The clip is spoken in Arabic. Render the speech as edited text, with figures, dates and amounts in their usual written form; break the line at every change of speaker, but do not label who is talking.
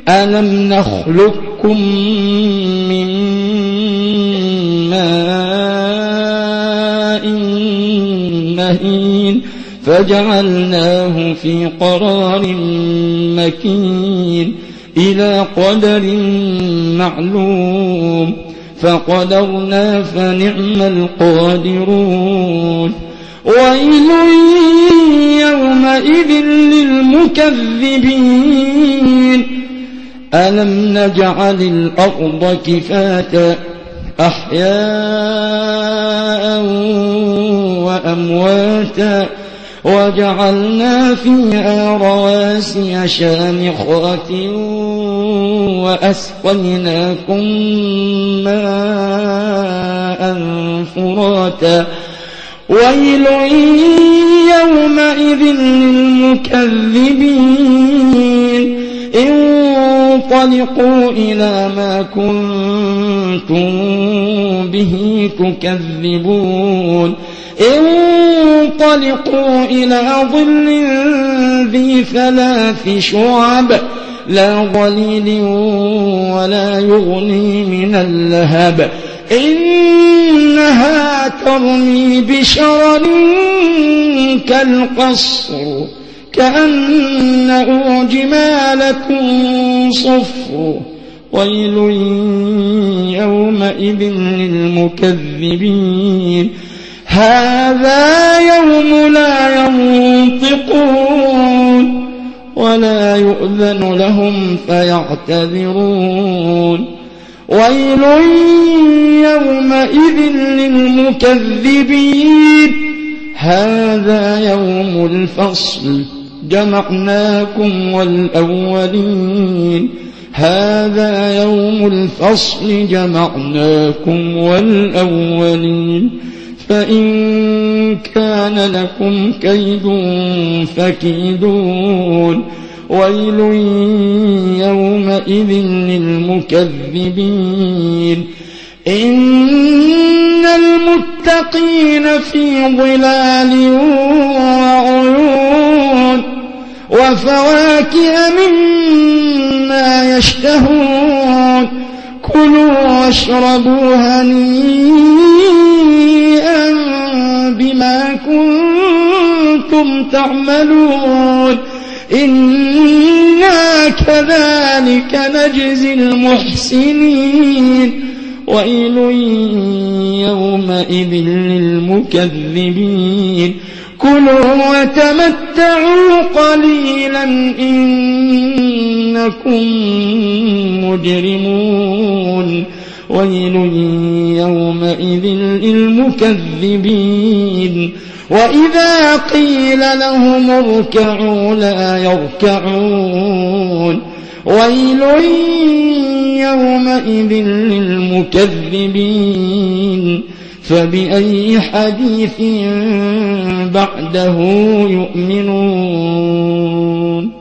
ألم نخلقكم من ماء مهين فجعلناه في قرار مكين إلى قدر معلوم فقدرنا فنعم القادرون ويل يومئذ للمكذبين ألم نجعل الأرض كفاتا أحياء وأمواتا وجعلنا فيها رواسي شامخات وأسقيناكم ماء فراتا ويل يومئذ للمكذبين انطلقوا إلى ما كنتم به تكذبون انطلقوا إلى ظل ذي 3 شعب لا ظليل ولا يغني من اللهب إنها ترمي بشرر كالقصر كأنه جمالة صفر ويل يومئذ للمكذبين هذا يوم لا ينطقون ولا يؤذن لهم فيعتذرون ويل يومئذ للمكذبين هذا يوم الفصل جمعناكم والأولين هذا يوم الفصل جمعناكم والأولين فإن كان لكم كيد فكيدون ويل يومئذ للمكذبين إن المتقين في ظلال وعيون وفواكه مما يشتهون كلوا واشربوا هنيئا بما كنتم تعملون إنا كذلك نجزي المحسنين ويل يومئذ للمكذبين كلوا وتمتعوا قليلا إنكم مجرمون ويل يومئذ للمكذبين وإذا قيل لهم اركعوا لا يركعون ويل يومئذ للمكذبين فبأي حديث بعده يؤمنون